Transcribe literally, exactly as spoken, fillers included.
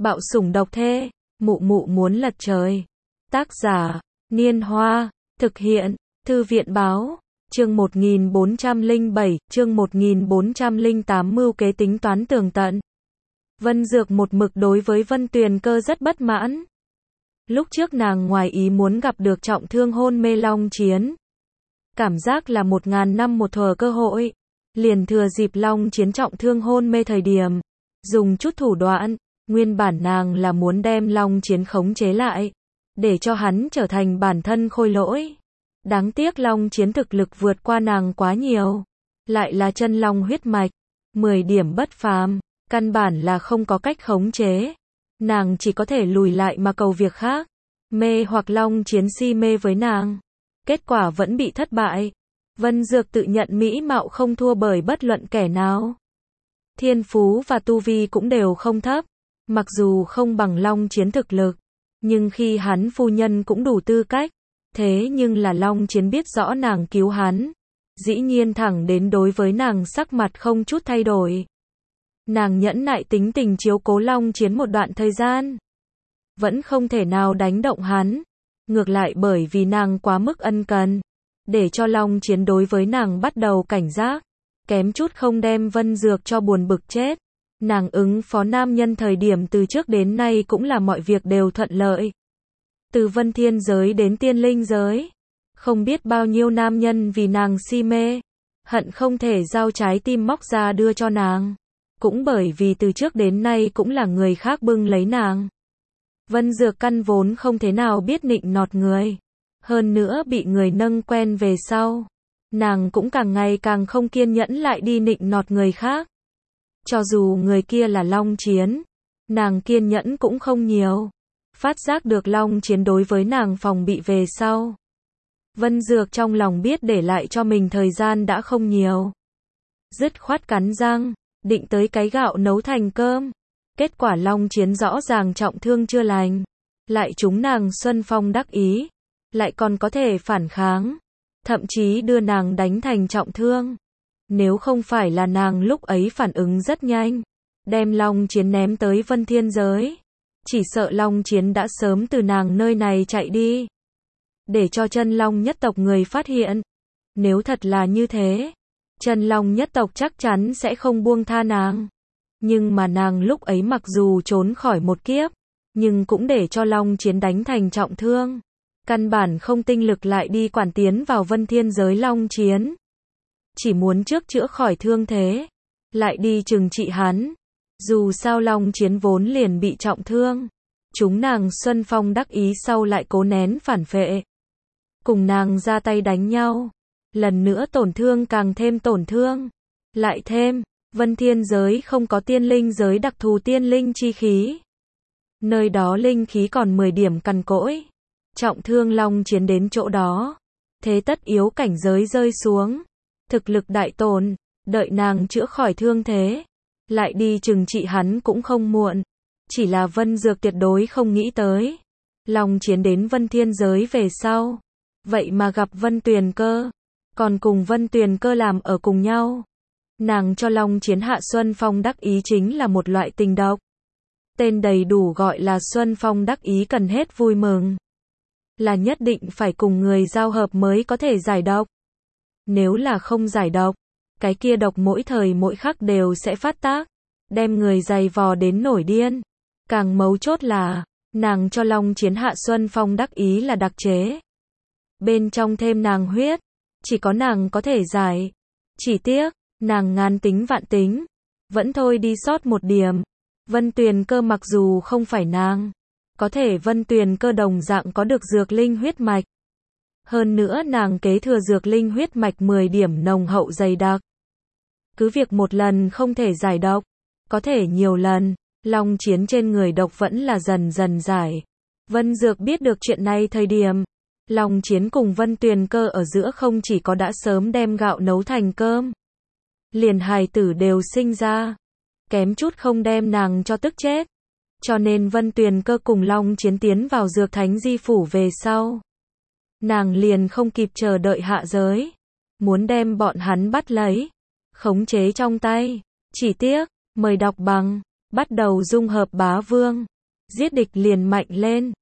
Bạo sủng độc thê, mụ mụ muốn lật trời. Tác giả, Niên Hoa, thực hiện, Thư viện báo, chương một nghìn bốn trăm lẻ bảy, chương một nghìn bốn trăm lẻ tám mưu kế tính toán tường tận. Vân Dược một mực đối với Vân Tuyền Cơ rất bất mãn. Lúc trước nàng ngoài ý muốn gặp được trọng thương hôn mê Long Chiến. Cảm giác là một ngàn năm một thuở cơ hội. Liền thừa dịp Long Chiến trọng thương hôn mê thời điểm. Dùng chút thủ đoạn, nguyên bản nàng là muốn đem Long Chiến khống chế lại. Để cho hắn trở thành bản thân khôi lỗi. Đáng tiếc Long Chiến thực lực vượt qua nàng quá nhiều. Lại là chân long huyết mạch. mười điểm bất phàm. Căn bản là không có cách khống chế. Nàng chỉ có thể lùi lại mà cầu việc khác. Mê hoặc Long Chiến si mê với nàng. Kết quả vẫn bị thất bại. Vân Dược tự nhận mỹ mạo không thua bởi bất luận kẻ nào. Thiên phú và tu vi cũng đều không thấp. Mặc dù không bằng Long Chiến thực lực. Nhưng khi hắn phu nhân cũng đủ tư cách. Thế nhưng là Long Chiến biết rõ nàng cứu hắn. Dĩ nhiên thẳng đến đối với nàng sắc mặt không chút thay đổi. Nàng nhẫn nại tính tình chiếu cố Long Chiến một đoạn thời gian. Vẫn không thể nào đánh động hắn. Ngược lại bởi vì nàng quá mức ân cần. Để cho Long Chiến đối với nàng bắt đầu cảnh giác. Kém chút không đem Vân Dược cho buồn bực chết. Nàng ứng phó nam nhân thời điểm từ trước đến nay cũng là mọi việc đều thuận lợi. Từ Vân Thiên giới đến Tiên Linh giới. Không biết bao nhiêu nam nhân vì nàng si mê. Hận không thể giao trái tim móc ra đưa cho nàng. Cũng bởi vì từ trước đến nay cũng là người khác bưng lấy nàng. Vân Dược căn vốn không thế nào biết nịnh nọt người. Hơn nữa bị người nâng quen về sau. Nàng cũng càng ngày càng không kiên nhẫn lại đi nịnh nọt người khác. Cho dù người kia là Long Chiến. Nàng kiên nhẫn cũng không nhiều. Phát giác được Long Chiến đối với nàng phòng bị về sau. Vân Dược trong lòng biết để lại cho mình thời gian đã không nhiều. Dứt khoát cắn răng. Định tới cái gạo nấu thành cơm. Kết quả Long Chiến rõ ràng trọng thương chưa lành. Lại chúng nàng Xuân Phong đắc ý. Lại còn có thể phản kháng. Thậm chí đưa nàng đánh thành trọng thương. Nếu không phải là nàng lúc ấy phản ứng rất nhanh. Đem Long Chiến ném tới Vân Thiên giới. Chỉ sợ Long Chiến đã sớm từ nàng nơi này chạy đi. Để cho chân long nhất tộc người phát hiện. Nếu thật là như thế. Chân long nhất tộc chắc chắn sẽ không buông tha nàng. Nhưng mà nàng lúc ấy mặc dù trốn khỏi một kiếp. Nhưng cũng để cho Long Chiến đánh thành trọng thương. Căn bản không tinh lực lại đi quản tiến vào Vân Thiên giới Long Chiến. Chỉ muốn trước chữa khỏi thương thế. Lại đi trừng trị hắn. Dù sao Long Chiến vốn liền bị trọng thương. Chúng nàng Xuân Phong đắc ý sau lại cố nén phản phệ. Cùng nàng ra tay đánh nhau. Lần nữa tổn thương càng thêm tổn thương. Lại thêm, Vân Thiên giới không có tiên linh giới đặc thù tiên linh chi khí. Nơi đó linh khí còn mười điểm cằn cỗi. Trọng thương Long Chiến đến chỗ đó. Thế tất yếu cảnh giới rơi xuống. Thực lực đại tổn. Đợi nàng chữa khỏi thương thế. Lại đi trừng trị hắn cũng không muộn. Chỉ là Vân Dược tuyệt đối không nghĩ tới. Long Chiến đến Vân Thiên giới về sau. Vậy mà gặp Vân Tuyền Cơ. Còn cùng Vân Tuyền Cơ làm ở cùng nhau. Nàng cho Long Chiến hạ Xuân Phong đắc ý chính là một loại tình độc. Tên đầy đủ gọi là Xuân Phong đắc ý cần hết vui mừng. Là nhất định phải cùng người giao hợp mới có thể giải độc. Nếu là không giải độc, cái kia độc mỗi thời mỗi khắc đều sẽ phát tác. Đem người giày vò đến nổi điên. Càng mấu chốt là, nàng cho Long Chiến hạ Xuân Phong đắc ý là đặc chế. Bên trong thêm nàng huyết. Chỉ có nàng có thể giải. Chỉ tiếc, nàng ngàn tính vạn tính. Vẫn thôi đi sót một điểm. Vân Tuyền Cơ mặc dù không phải nàng. Có thể Vân Tuyền Cơ đồng dạng có được dược linh huyết mạch. Hơn nữa nàng kế thừa dược linh huyết mạch mười điểm nồng hậu dày đặc. Cứ việc một lần không thể giải độc. Có thể nhiều lần. Long Chiến trên người độc vẫn là dần dần giải. Vân Dược biết được chuyện này thời điểm. Long Chiến cùng Vân Tuyền Cơ ở giữa không chỉ có đã sớm đem gạo nấu thành cơm. Liền hài tử đều sinh ra. Kém chút không đem nàng cho tức chết. Cho nên Vân Tuyền Cơ cùng Long Chiến tiến vào Dược Thánh Di Phủ về sau. Nàng liền không kịp chờ đợi hạ giới. Muốn đem bọn hắn bắt lấy. Khống chế trong tay. Chỉ tiếc, mời đọc bằng. Bắt đầu dung hợp bá vương. Giết địch liền mạnh lên.